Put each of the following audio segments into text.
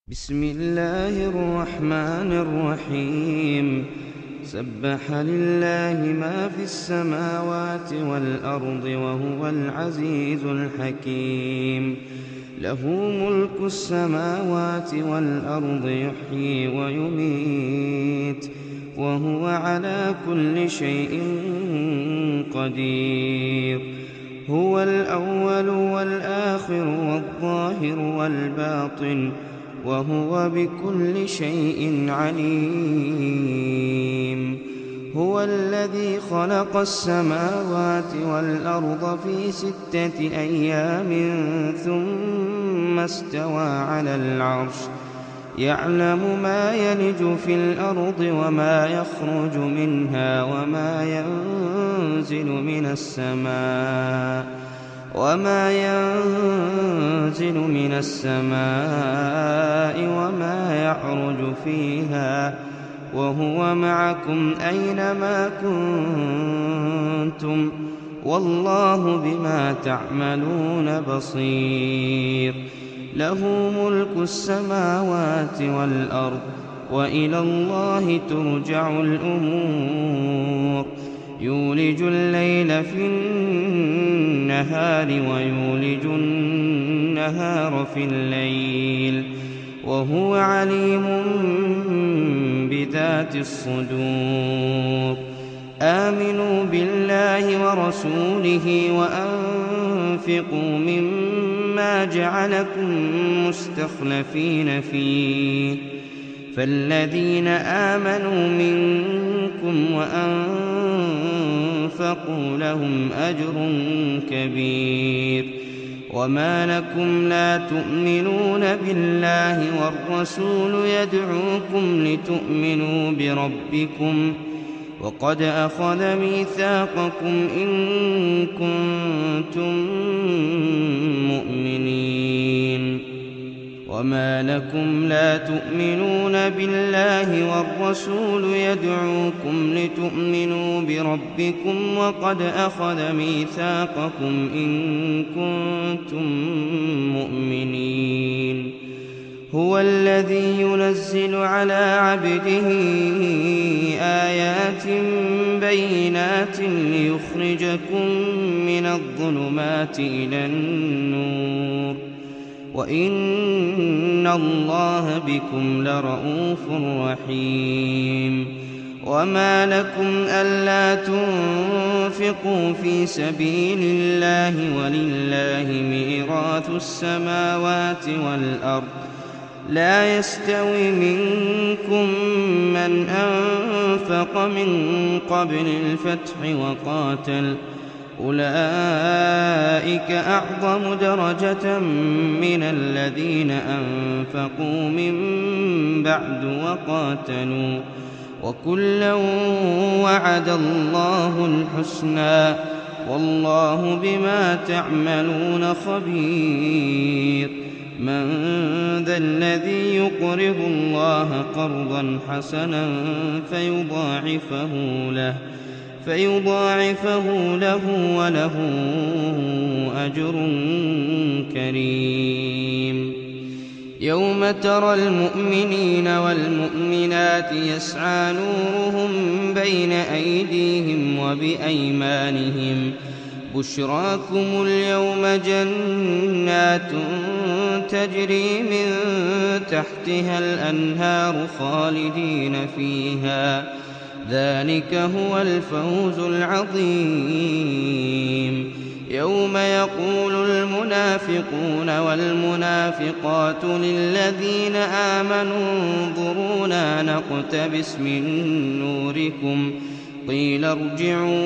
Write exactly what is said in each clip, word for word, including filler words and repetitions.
بسم الله الرحمن الرحيم. سبح لله ما في السماوات والأرض وهو العزيز الحكيم. له ملك السماوات والأرض يحيي ويميت وهو على كل شيء قدير. هو الأول والآخر والظاهر والباطن وهو بكل شيء عليم. هو الذي خلق السماوات والأرض في ستة أيام ثم استوى على العرش، يعلم ما يلج في الأرض وما يخرج منها وما ينزل من السماء وما ينزل من السماء وما يعرج فيها، وهو معكم أينما كنتم والله بما تعملون بصير. له ملك السماوات والأرض وإلى الله ترجع الأمور. يولج الليل في النهار ويولج النهار في الليل وهو عليم بذات الصدور. آمنوا بالله ورسوله وأنفقوا مما جعلكم مستخلفين فيه، فالذين آمنوا منكم وأنفقوا لهم أجر كبير. وما لكم لا تؤمنون بالله والرسول يدعوكم لتؤمنوا بربكم وقد أخذ ميثاقكم إن كنتم مؤمنين. وما لكم لا تؤمنون بالله والرسول يدعوكم لتؤمنوا بربكم وقد أخذ ميثاقكم إن كنتم مؤمنين. هو الذي ينزل على عبده آيات بينات ليخرجكم من الظلمات إلى النور وإن الله بكم لرءوف رحيم. وما لكم ألا تنفقوا في سبيل الله ولله ميراث السماوات والأرض، لا يستوي منكم من أنفق من قبل الفتح وقاتل، أولئك أعظم درجة من الذين أنفقوا من بعد وقاتلوا، وكلا وعد الله الحسنى والله بما تعملون خبير. من ذا الذي يقرض الله قرضا حسنا فيضاعفه له فيضاعفه له وله أجر كريم. يوم ترى المؤمنين والمؤمنات يسعى نورهم بين أيديهم وبأيمانهم، بشراكم اليوم جنات تجري من تحتها الأنهار خالدين فيها، ذلك هو الفوز العظيم. يوم يقول المنافقون والمنافقات للذين آمنوا انظرونا نقتبس من نوركم قيل ارجعوا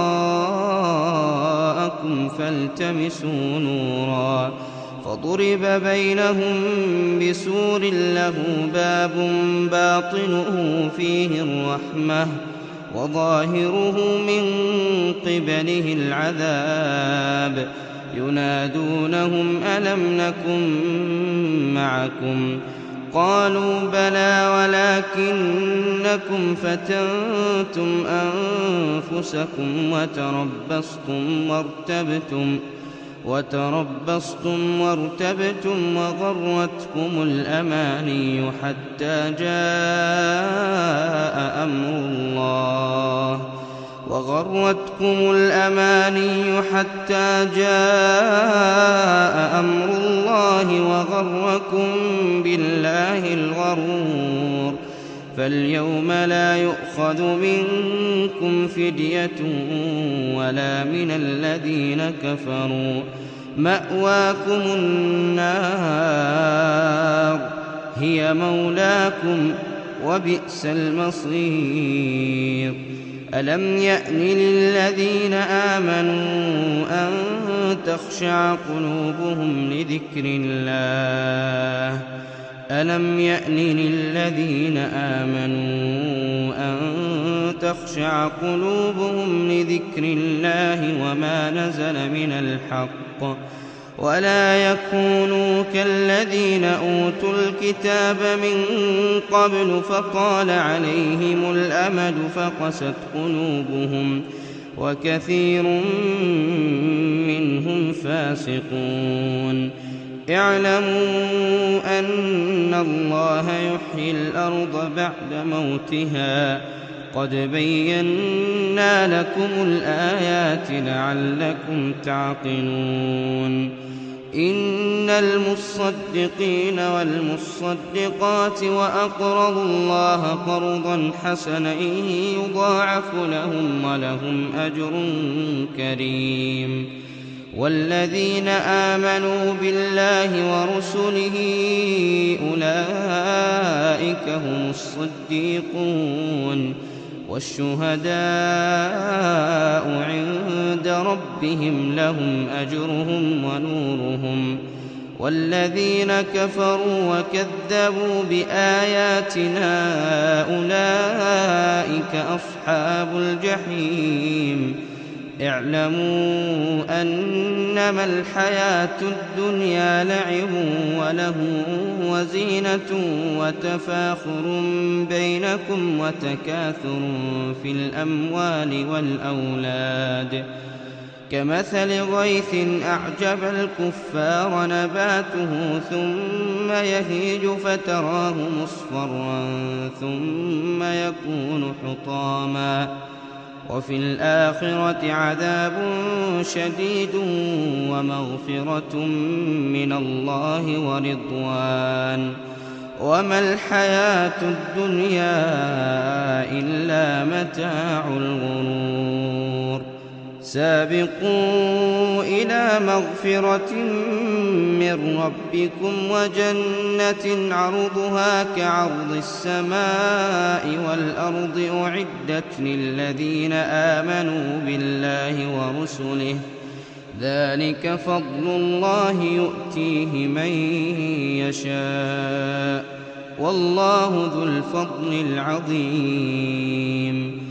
وراءكم فالتمسوا نورا، فضرب بينهم بسور له باب باطنه فيه الرحمة وظاهره من قبله العذاب. ينادونهم ألم نكن معكم قالوا بلى ولكنكم فتنتم أنفسكم وتربصتم وارتبتم وتربصتم وارتبتم وغرتكم الأماني حتى جاء أمر الله وغرتكم الأماني حتى جاء أمر الله وغركم بالله الغرور فاليوم لا يؤخذ منكم فدية ولا من الذين كفروا مأواكم النار هي مولاكم وبئس المصير ألم يأن للذين آمنوا أن تخشع قلوبهم لذكر الله ألم يأن للذين آمنوا أن تخشع قلوبهم لذكر الله وما نزل من الحق ولا يكونوا كالذين أوتوا الكتاب من قبل فطال عليهم الأمد فقست قلوبهم وكثير منهم فاسقون اعلموا أن الله يحيي الأرض بعد موتها قد بينا لكم الآيات لعلكم تعقلون إن المصدقين والمصدقات وأقرضوا الله قرضا حسنا يضاعف لهم ولهم أجر كريم والذين آمنوا بالله ورسله أولئك هم الصديقون والشهداء عند ربهم لهم أجرهم ونورهم والذين كفروا وكذبوا بآياتنا أولئك أصحاب الجحيم اعلموا أنما الحياة الدنيا لعب وله وزينة وتفاخر بينكم وتكاثر في الأموال والأولاد كمثل غيث أعجب الكفار نباته ثم يهيج فتراه مصفرا ثم يكون حطاما وفي الآخرة عذاب شديد ومغفرة من الله ورضوان وما الحياة الدنيا إلا متاع الغرور سابقوا إلى مغفرة من ربكم وجنة عرضها كعرض السماء والأرض أعدت للذين آمنوا بالله ورسله ذلك فضل الله يؤتيه من يشاء والله ذو الفضل العظيم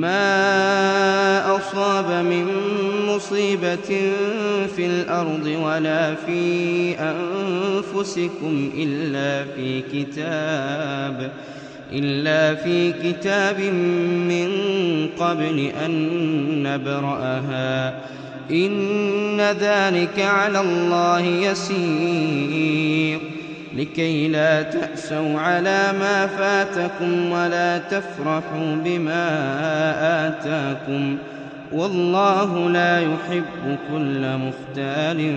ما أصاب من مصيبة في الأرض ولا في أنفسكم إلا في كتاب إلا في كتاب من قبل أن نبرأها إن ذلك على الله يسير لكي لا تأسوا على ما فاتكم ولا تفرحوا بما آتاكم والله لا يحب كل مختال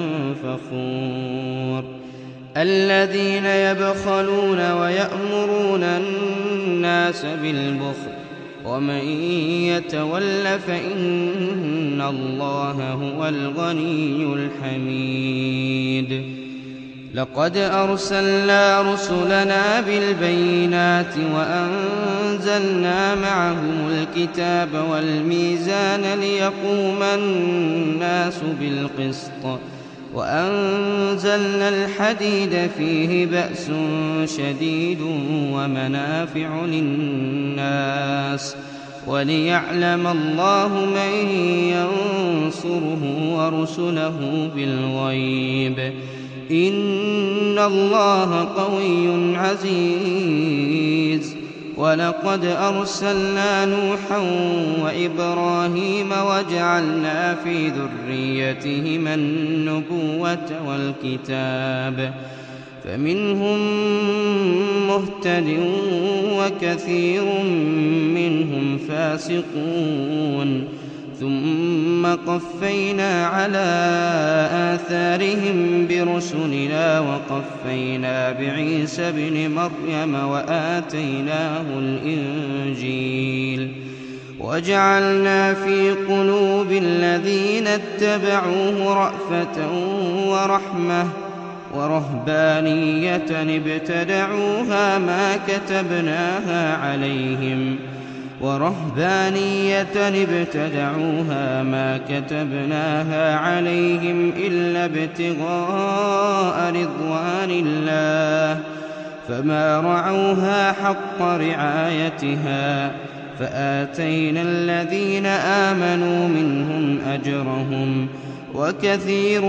فخور الذين يبخلون ويأمرون الناس بالبخل ومن يتول فإن الله هو الغني الحميد لقد أرسلنا رسلنا بالبينات وأنزلنا معهم الكتاب والميزان ليقوم الناس بالقسط وأنزلنا الحديد فيه بأس شديد ومنافع للناس وليعلم الله من ينصره ورسله بالغيب إن الله قوي عزيز وَلَقَدْ أَرْسَلْنَا نُوحًا وَإِبْرَاهِيمَ وَجَعَلْنَا فِي ذُرِّيَّتِهِمَا النُّبُوَّةَ وَالْكِتَابَ فَمِنْهُم مُّهْتَدٍ وَكَثِيرٌ مِّنْهُمْ فَاسِقُونَ ثُمَّ قَفَّيْنَا عَلَىٰ آثَارِهِم بِرُسُلِنَا وَقَفَّيْنَا بِعِيسَى ابْنِ مَرْيَمَ وَآتَيْنَاهُ الْإِنجِيلَ وَجَعَلْنَا فِي قُلُوبِ الَّذِينَ اتَّبَعُوهُ رَأْفَةً وَرَحْمَةً وَرَهْبَانِيَّةً ابْتَدَعُوهَا مَا كَتَبْنَاهَا عَلَيْهِمْ ورهبانية ابتدعوها ما كتبناها عليهم إلا ابتغاء رضوان الله فما رعوها حق رعايتها فآتينا الذين آمنوا منهم أجرهم وكثير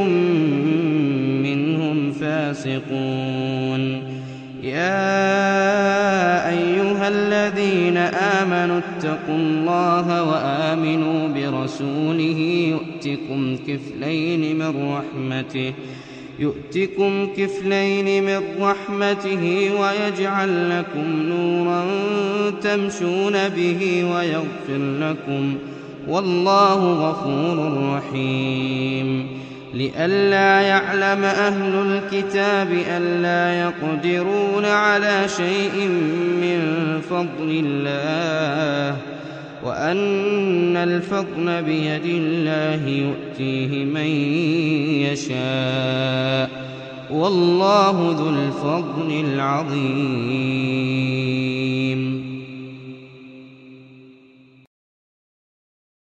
منهم فاسقون. يا أيها الذين آمنوا اتقوا الله وآمنوا برسوله يؤتكم كفلين من رحمته يؤتكم كفلين من رحمته ويجعل لكم نورا تمشون به ويغفر لكم والله غفور رحيم. لئلا يعلم أهل الكتاب ألا يقدرون على شيء من فضل الله وأن الفضل بيد الله يؤتيه من يشاء والله ذو الفضل العظيم.